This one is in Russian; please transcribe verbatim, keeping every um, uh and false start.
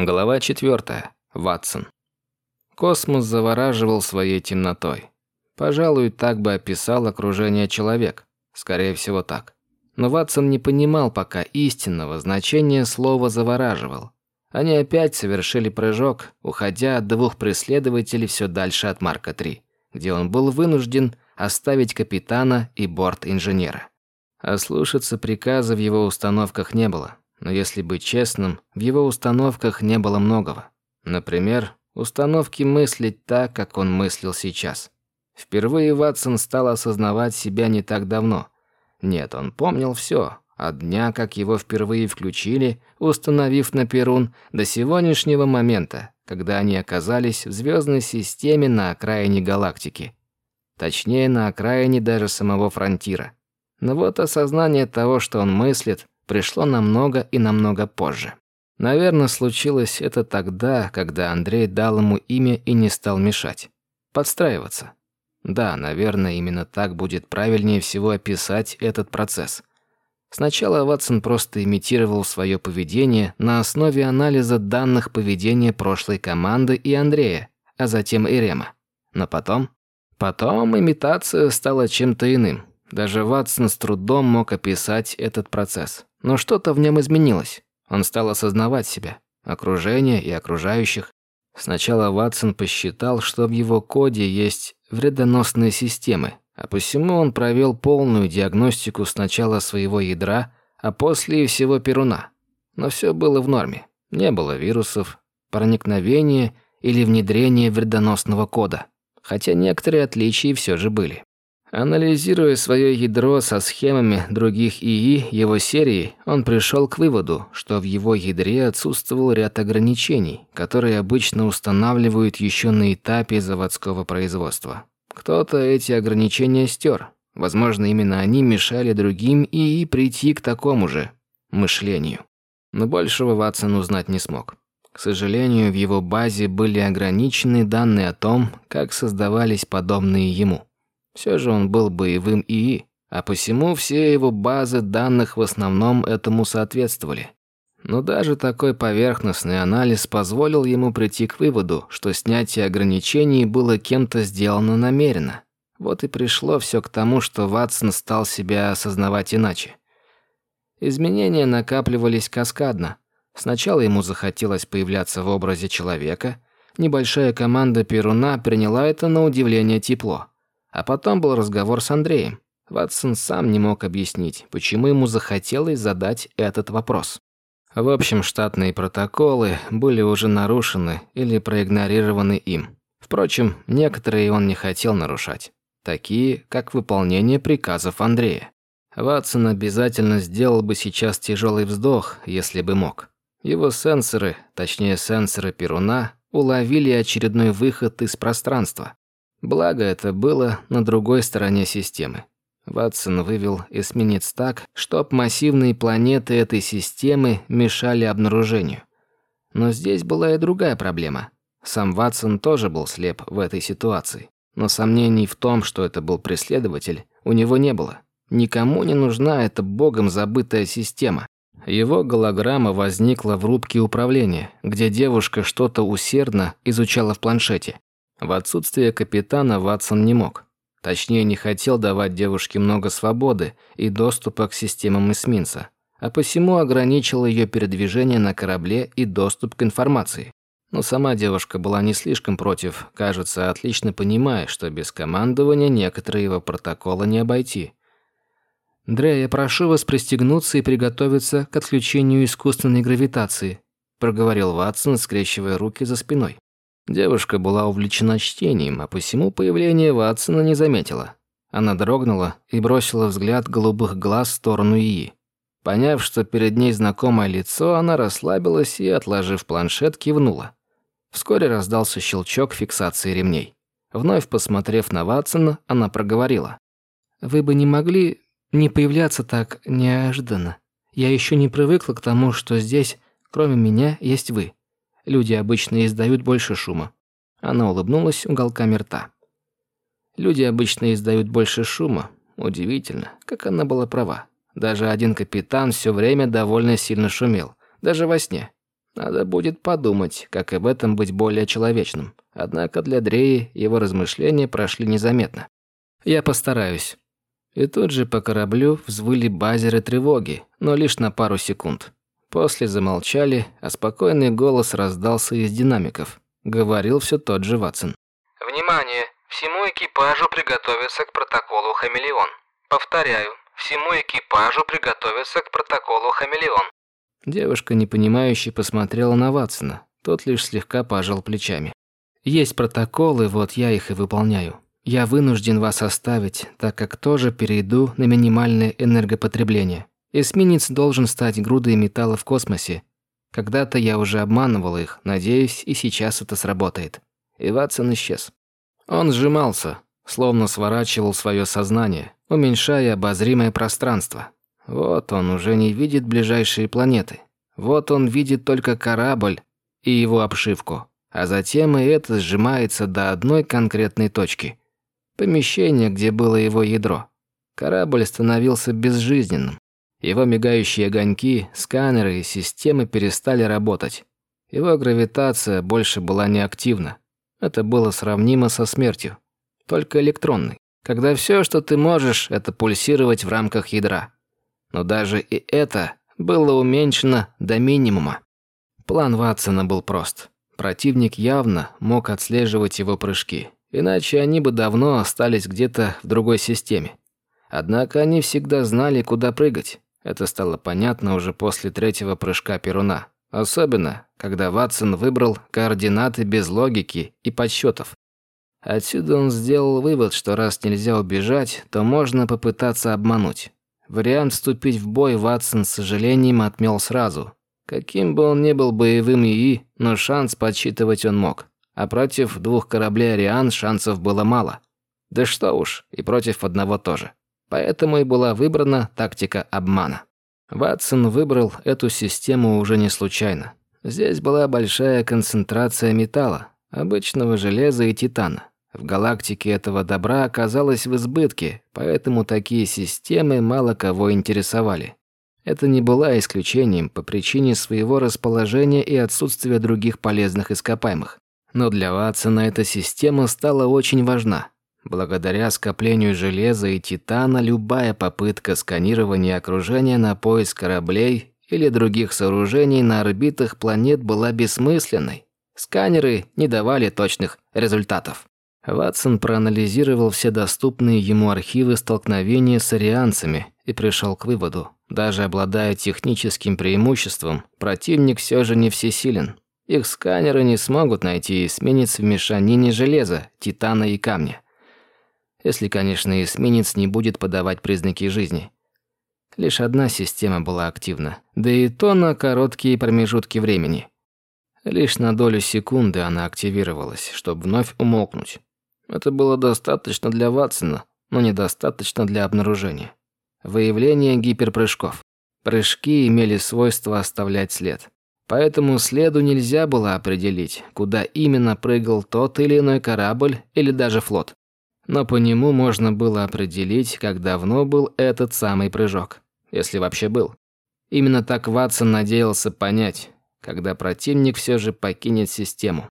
Глава четвертая. Ватсон. Космос завораживал своей темнотой. Пожалуй, так бы описал окружение человек. Скорее всего, так. Но Ватсон не понимал пока истинного значения слова «завораживал». Они опять совершили прыжок, уходя от двух преследователей все дальше от Марка три, где он был вынужден оставить капитана и борт-инженера. Ослушаться приказа в его установках не было. Но если быть честным, в его установках не было многого. Например, установки мыслить так, как он мыслил сейчас. Впервые Ватсон стал осознавать себя не так давно. Нет, он помнил все, от дня, как его впервые включили, установив на Перун, до сегодняшнего момента, когда они оказались в звездной системе на окраине галактики. Точнее, на окраине даже самого фронтира. Но вот осознание того, что он мыслит, пришло намного и намного позже. Наверное, случилось это тогда, когда Андрей дал ему имя и не стал мешать. Подстраиваться. Да, наверное, именно так будет правильнее всего описать этот процесс. Сначала Ватсон просто имитировал свое поведение на основе анализа данных поведения прошлой команды и Андрея, а затем и Рема. Но потом... Потом имитация стала чем-то иным. Даже Ватсон с трудом мог описать этот процесс. Но что-то в нем изменилось. Он стал осознавать себя, окружение и окружающих. Сначала Ватсон посчитал, что в его коде есть вредоносные системы, а посему он провел полную диагностику сначала своего ядра, а после и всего Перуна. Но все было в норме. Не было вирусов, проникновения или внедрения вредоносного кода. Хотя некоторые отличия все же были. Анализируя свое ядро со схемами других ИИ его серии, он пришел к выводу, что в его ядре отсутствовал ряд ограничений, которые обычно устанавливают еще на этапе заводского производства. Кто-то эти ограничения стер. Возможно, именно они мешали другим ИИ прийти к такому же мышлению. Но большего Ватсон узнать не смог. К сожалению, в его базе были ограничены данные о том, как создавались подобные ему. Все же он был боевым ИИ, а посему все его базы данных в основном этому соответствовали. Но даже такой поверхностный анализ позволил ему прийти к выводу, что снятие ограничений было кем-то сделано намеренно. Вот и пришло все к тому, что Ватсон стал себя осознавать иначе. Изменения накапливались каскадно. Сначала ему захотелось появляться в образе человека. Небольшая команда Перуна приняла это на удивление тепло. А потом был разговор с Андреем. Ватсон сам не мог объяснить, почему ему захотелось задать этот вопрос. В общем, штатные протоколы были уже нарушены или проигнорированы им. Впрочем, некоторые он не хотел нарушать. Такие, как выполнение приказов Андрея. Ватсон обязательно сделал бы сейчас тяжелый вздох, если бы мог. Его сенсоры, точнее сенсоры Перуна, уловили очередной выход из пространства. Благо, это было на другой стороне системы. Ватсон вывел эсминец так, чтоб массивные планеты этой системы мешали обнаружению. Но здесь была и другая проблема. Сам Ватсон тоже был слеп в этой ситуации. Но сомнений в том, что это был преследователь, у него не было. Никому не нужна эта богом забытая система. Его голограмма возникла в рубке управления, где девушка что-то усердно изучала в планшете. В отсутствие капитана Ватсон не мог. Точнее, не хотел давать девушке много свободы и доступа к системам эсминца, а посему ограничил ее передвижение на корабле и доступ к информации. Но сама девушка была не слишком против, кажется, отлично понимая, что без командования некоторые его протоколы не обойти. «Дрей, я прошу вас пристегнуться и приготовиться к отключению искусственной гравитации», проговорил Ватсон, скрещивая руки за спиной. Девушка была увлечена чтением, а посему появление Ватсона не заметила. Она дрогнула и бросила взгляд голубых глаз в сторону ИИ. Поняв, что перед ней знакомое лицо, она расслабилась и, отложив планшет, кивнула. Вскоре раздался щелчок фиксации ремней. Вновь посмотрев на Ватсона, она проговорила. «Вы бы не могли не появляться так неожиданно. Я еще не привыкла к тому, что здесь, кроме меня, есть вы. Люди обычно издают больше шума». Она улыбнулась уголками рта. Люди обычно издают больше шума. Удивительно, как она была права. Даже один капитан все время довольно сильно шумел, даже во сне. Надо будет подумать, как об этом быть более человечным. Однако для Дреи его размышления прошли незаметно. «Я постараюсь». И тут же по кораблю взвыли базеры тревоги, но лишь на пару секунд. После замолчали, а спокойный голос раздался из динамиков. Говорил все тот же Ватсон. «Внимание! Всему экипажу приготовиться к протоколу «Хамелеон». Повторяю, всему экипажу приготовиться к протоколу «Хамелеон». Девушка непонимающе посмотрела на Ватсона. Тот лишь слегка пожал плечами. «Есть протоколы, вот я их и выполняю. Я вынужден вас оставить, так как тоже перейду на минимальное энергопотребление. Эсминец должен стать грудой металла в космосе. Когда-то я уже обманывал их, надеюсь, и сейчас это сработает». И Ватсон исчез. Он сжимался, словно сворачивал свое сознание, уменьшая обозримое пространство. Вот он уже не видит ближайшие планеты. Вот он видит только корабль и его обшивку. А затем и это сжимается до одной конкретной точки. Помещение, где было его ядро. Корабль становился безжизненным. Его мигающие огоньки, сканеры и системы перестали работать. Его гравитация больше была неактивна. Это было сравнимо со смертью. Только электронной. Когда все, что ты можешь, это пульсировать в рамках ядра. Но даже и это было уменьшено до минимума. План Ватсона был прост. Противник явно мог отслеживать его прыжки. Иначе они бы давно остались где-то в другой системе. Однако они всегда знали, куда прыгать. Это стало понятно уже после третьего прыжка Перуна. Особенно, когда Ватсон выбрал координаты без логики и подсчетов. Отсюда он сделал вывод, что раз нельзя убежать, то можно попытаться обмануть. Вариант вступить в бой Ватсон с сожалением отмел сразу. Каким бы он ни был боевым ИИ, но шанс подсчитывать он мог. А против двух кораблей «Ариан» шансов было мало. Да что уж, и против одного тоже. Поэтому и была выбрана тактика обмана. Ватсон выбрал эту систему уже не случайно. Здесь была большая концентрация металла, обычного железа и титана. В галактике этого добра оказалось в избытке, поэтому такие системы мало кого интересовали. Это не было исключением по причине своего расположения и отсутствия других полезных ископаемых. Но для Ватсона эта система стала очень важна. Благодаря скоплению железа и титана любая попытка сканирования окружения на поиск кораблей или других сооружений на орбитах планет была бессмысленной. Сканеры не давали точных результатов. Ватсон проанализировал все доступные ему архивы столкновения с арианцами и пришел к выводу, даже обладая техническим преимуществом, противник все же не всесилен. Их сканеры не смогут найти эсминец в мешанине железа, титана и камня. Если, конечно, эсминец не будет подавать признаки жизни. Лишь одна система была активна, да и то на короткие промежутки времени. Лишь на долю секунды она активировалась, чтобы вновь умолкнуть. Это было достаточно для Ватсона, но недостаточно для обнаружения. Выявление гиперпрыжков. Прыжки имели свойство оставлять след. Поэтому следу нельзя было определить, куда именно прыгал тот или иной корабль или даже флот. Но по нему можно было определить, как давно был этот самый прыжок, если вообще был. Именно так Ватсон надеялся понять, когда противник все же покинет систему.